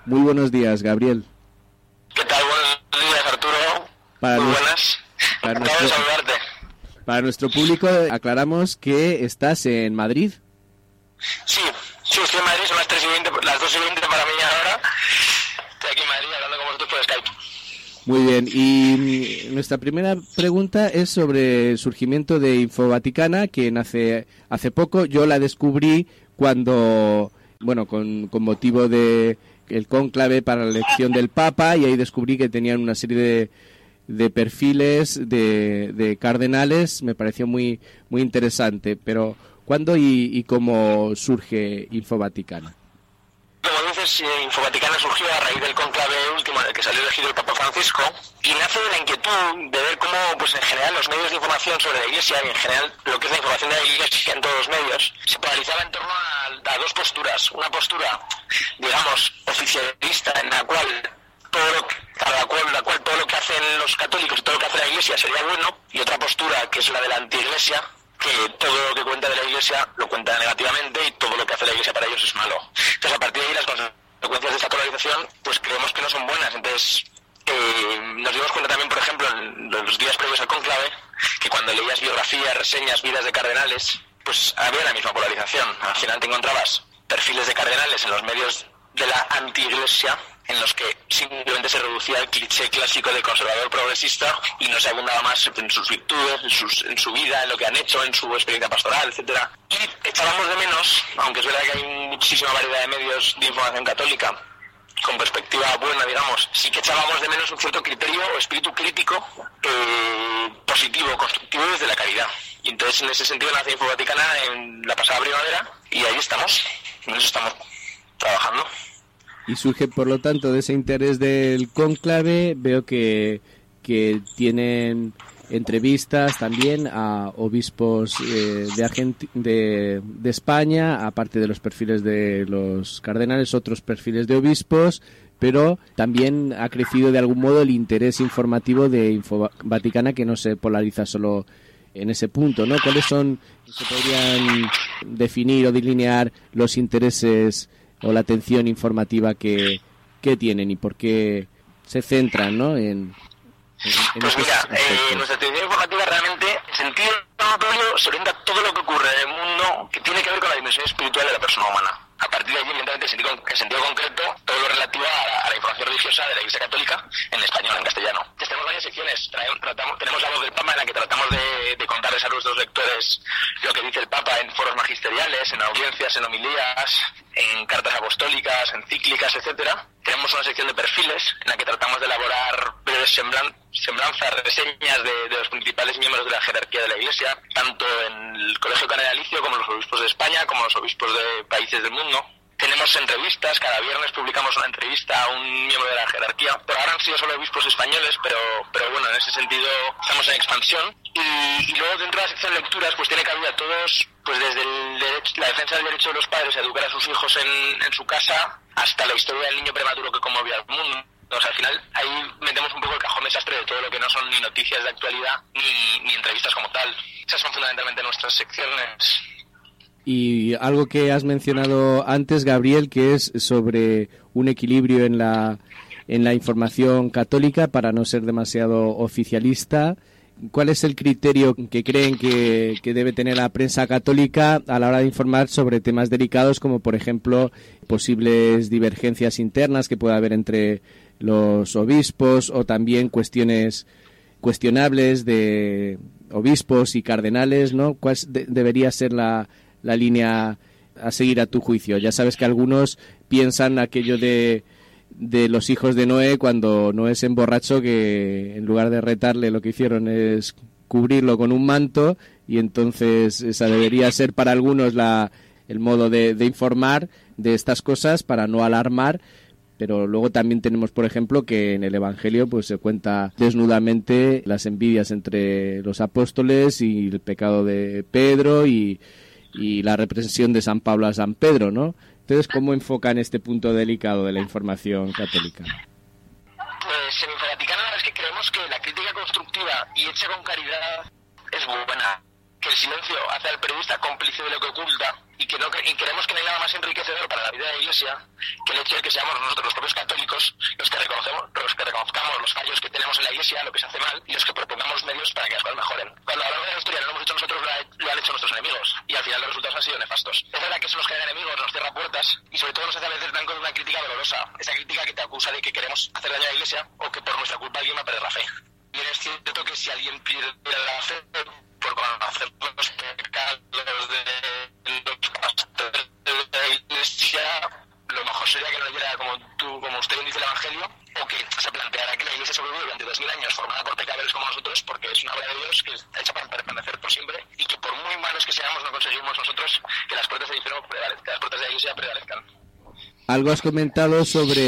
Muy buenos días, Gabriel. ¿Qué tal? Buenos días, Arturo. Muy buenas. Encantado de saludarte. Para nuestro público, aclaramos que estás en Madrid. Sí, estoy en Madrid, son las 3:20, las 2:20 para mí ahora. Estoy aquí en Madrid hablando con vosotros por Skype. Muy bien, y nuestra primera pregunta es sobre el surgimiento de Infovaticana, que nace hace poco. Yo la descubrí cuando, con motivo de el cónclave para la elección del Papa, y ahí descubrí que tenían una serie de perfiles de cardenales. Me pareció muy muy interesante. Pero ¿cuándo y cómo surge Infovaticana? Como dices, Infovaticana surgió a raíz del cónclave último en el que salió elegido el Papa Francisco, y nace de la inquietud de ver cómo, en general, los medios de información sobre la Iglesia, y en general lo que es la información de la Iglesia en todos los medios, se polarizaba en torno a dos posturas. Una postura, digamos, oficialista, en la cual todo lo que hacen los católicos y todo lo que hace la Iglesia sería bueno, y otra postura, que es la de la anti-Iglesia, que todo lo que cuenta de la Iglesia lo cuenta negativamente y todo lo que hace la Iglesia para ellos es malo. Entonces, a partir de ahí, las consecuencias de esta polarización, creemos que no son buenas. Entonces, nos dimos cuenta también, por ejemplo, en los días previos al cónclave, que cuando leías biografías, reseñas, vidas de cardenales, había la misma polarización. Al final te encontrabas perfiles de cardenales en los medios de la anti-Iglesia, en los que simplemente se reducía el cliché clásico del conservador progresista y no se abundaba más en sus virtudes, en su vida, en lo que han hecho, en su experiencia pastoral, etcétera. Y echábamos de menos, aunque es verdad que hay muchísima variedad de medios de información católica con perspectiva buena, digamos, sí que echábamos de menos un cierto criterio o espíritu crítico positivo, constructivo desde la caridad. Y entonces, en ese sentido, nace Infovaticana en la pasada primavera, y ahí estamos, en eso estamos trabajando. Y surge, por lo tanto, de ese interés del cónclave. Veo que tienen entrevistas también a obispos de España, aparte de los perfiles de los cardenales, otros perfiles de obispos, pero también ha crecido de algún modo el interés informativo de Infovaticana, que no se polariza solo en ese punto, ¿no? ¿Cuáles se podrían definir o delinear los intereses o la atención informativa que tienen y por qué se centran, ¿no? En nuestra atención informativa realmente, en sentido amplio, se orienta a todo lo que ocurre en el mundo que tiene que ver con la dimensión espiritual de la persona humana. A partir de ahí, evidentemente, en sentido concreto, todo lo relativo a la información religiosa de la Iglesia Católica en español, en castellano. Entonces, tenemos varias secciones. Tenemos la voz del Papa, en la que tratamos de contarles a nuestros lectores lo que dice el Papa en foros magisteriales, en audiencias, en homilías, en cartas apostólicas, encíclicas, etcétera. Tenemos una sección de perfiles en la que tratamos de elaborar breves semblanzas, reseñas de los principales miembros de la jerarquía de la Iglesia, tanto en el Colegio Cardenalicio como los obispos de España, como los obispos de países del mundo. Tenemos entrevistas, cada viernes publicamos una entrevista a un miembro de la jerarquía. Por ahora han sido solo obispos españoles, pero bueno, en ese sentido estamos en expansión. Y luego, dentro de la sección de lecturas, tiene cabida a todos, desde la defensa del derecho de los padres a educar a sus hijos en su casa, hasta la historia del niño prematuro que conmovió al mundo. Entonces, al final, ahí metemos un poco el cajón desastre de todo lo que no son ni noticias de actualidad, ni entrevistas como tal. Esas son fundamentalmente nuestras secciones. Y algo que has mencionado antes, Gabriel, que es sobre un equilibrio en la información católica para no ser demasiado oficialista. ¿Cuál es el criterio que creen que debe tener la prensa católica a la hora de informar sobre temas delicados, como por ejemplo posibles divergencias internas que pueda haber entre los obispos, o también cuestiones cuestionables de obispos y cardenales, ¿no? ¿Cuál debería ser la línea a seguir a tu juicio? Ya sabes que algunos piensan aquello de los hijos de Noé, cuando Noé se emborrachó, que en lugar de retarle lo que hicieron es cubrirlo con un manto, y entonces esa debería ser para algunos el modo de informar de estas cosas, para no alarmar. Pero luego también tenemos, por ejemplo, que en el Evangelio se cuenta desnudamente las envidias entre los apóstoles y el pecado de Pedro y la represión de San Pablo a San Pedro, ¿no? Entonces, ¿cómo enfocan este punto delicado de la información católica? En Infovaticana, la verdad es que creemos que la crítica constructiva y hecha con caridad es buena. que el silencio hace al periodista cómplice de lo que oculta y creemos que no hay nada más enriquecedor para la vida de la Iglesia que el hecho de que seamos nosotros los propios católicos los que reconozcamos los fallos que tenemos en la Iglesia, lo que se hace mal, y los que propongamos medios para que las cosas mejoren. Cuando a lo largo de la historia no lo hemos hecho nosotros, lo han hecho nuestros enemigos, y al final los resultados han sido nefastos. Es verdad que eso nos crea enemigos, nos cierra puertas, y sobre todo nos hace a veces blanco de una crítica dolorosa, esa crítica que te acusa de que queremos hacer daño a la Iglesia o que por nuestra culpa alguien va a perder la fe. Y es cierto que si alguien pierde la fe por conocer los pecados de los pastores de la Iglesia, lo mejor sería que no leyera como usted dice el Evangelio, o que se planteara que la Iglesia sobrevive durante 2000 años formada por pecadores como nosotros, porque es una obra de Dios que está hecha para permanecer por siempre, y que por muy malos que seamos no conseguimos nosotros que las puertas del infierno prevalezcan, que las puertas de la Iglesia prevalezcan. Algo has comentado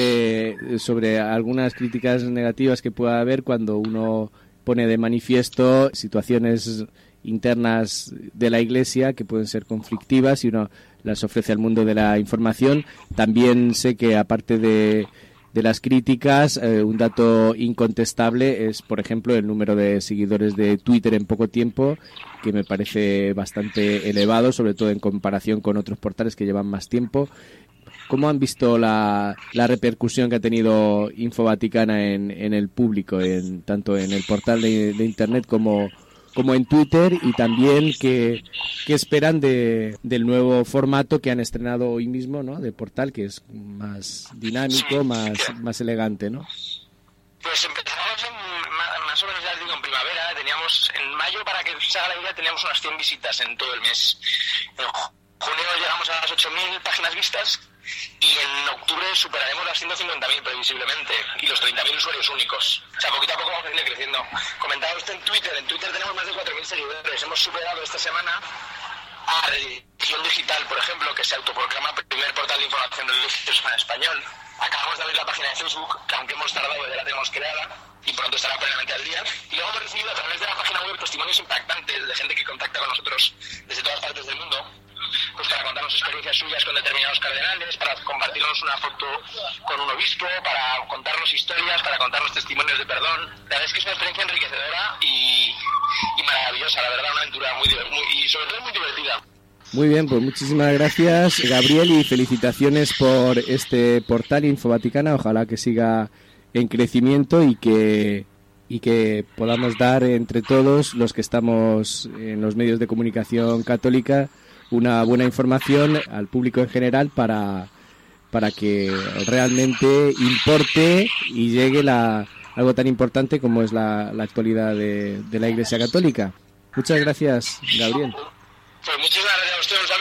sobre algunas críticas negativas que pueda haber cuando uno pone de manifiesto situaciones internas de la Iglesia que pueden ser conflictivas y uno las ofrece al mundo de la información. También sé que aparte de las críticas, un dato incontestable es, por ejemplo, el número de seguidores de Twitter en poco tiempo, que me parece bastante elevado, sobre todo en comparación con otros portales que llevan más tiempo. ¿Cómo han visto la repercusión que ha tenido Info Vaticana en el público, tanto en el portal de Internet como en Twitter, y también qué esperan del nuevo formato que han estrenado hoy mismo, ¿no?, de portal, que es más dinámico, más elegante, ¿no? Pues empezamos más o menos, ya digo, en primavera. Teníamos en mayo, para que se haga la idea, teníamos unas 100 visitas en todo el mes. En junio llegamos a las 8.000 páginas vistas, y en octubre superaremos las 150.000 previsiblemente, y los 30.000 usuarios únicos. O sea, poquito a poco vamos a ir creciendo. Comentaba usted en Twitter tenemos más de 4.000 seguidores. Hemos superado esta semana a Religión Digital, por ejemplo, que se autoproclama primer portal de información religiosa en español. Acabamos de abrir la página de Facebook, que aunque hemos tardado, ya la tenemos creada, y pronto estará plenamente al día. Y luego hemos recibido a través de la página web testimonios impactantes de gente que contacta con nosotros desde todas partes del mundo, pues para contarnos experiencias suyas con determinados cardenales, para compartirnos una foto con un obispo, para contarnos historias, para contarnos testimonios de perdón. La verdad es que es una experiencia enriquecedora y maravillosa, la verdad, una aventura y sobre todo muy divertida. Muy bien, pues muchísimas gracias, Gabriel, y felicitaciones por este portal Info Vaticana. Ojalá que siga en crecimiento y que podamos dar entre todos los que estamos en los medios de comunicación católica una buena información al público en general para que realmente importe y llegue algo tan importante como es la actualidad de la Iglesia Católica. Muchas gracias, Gabriel. Pues muchas gracias a ustedes.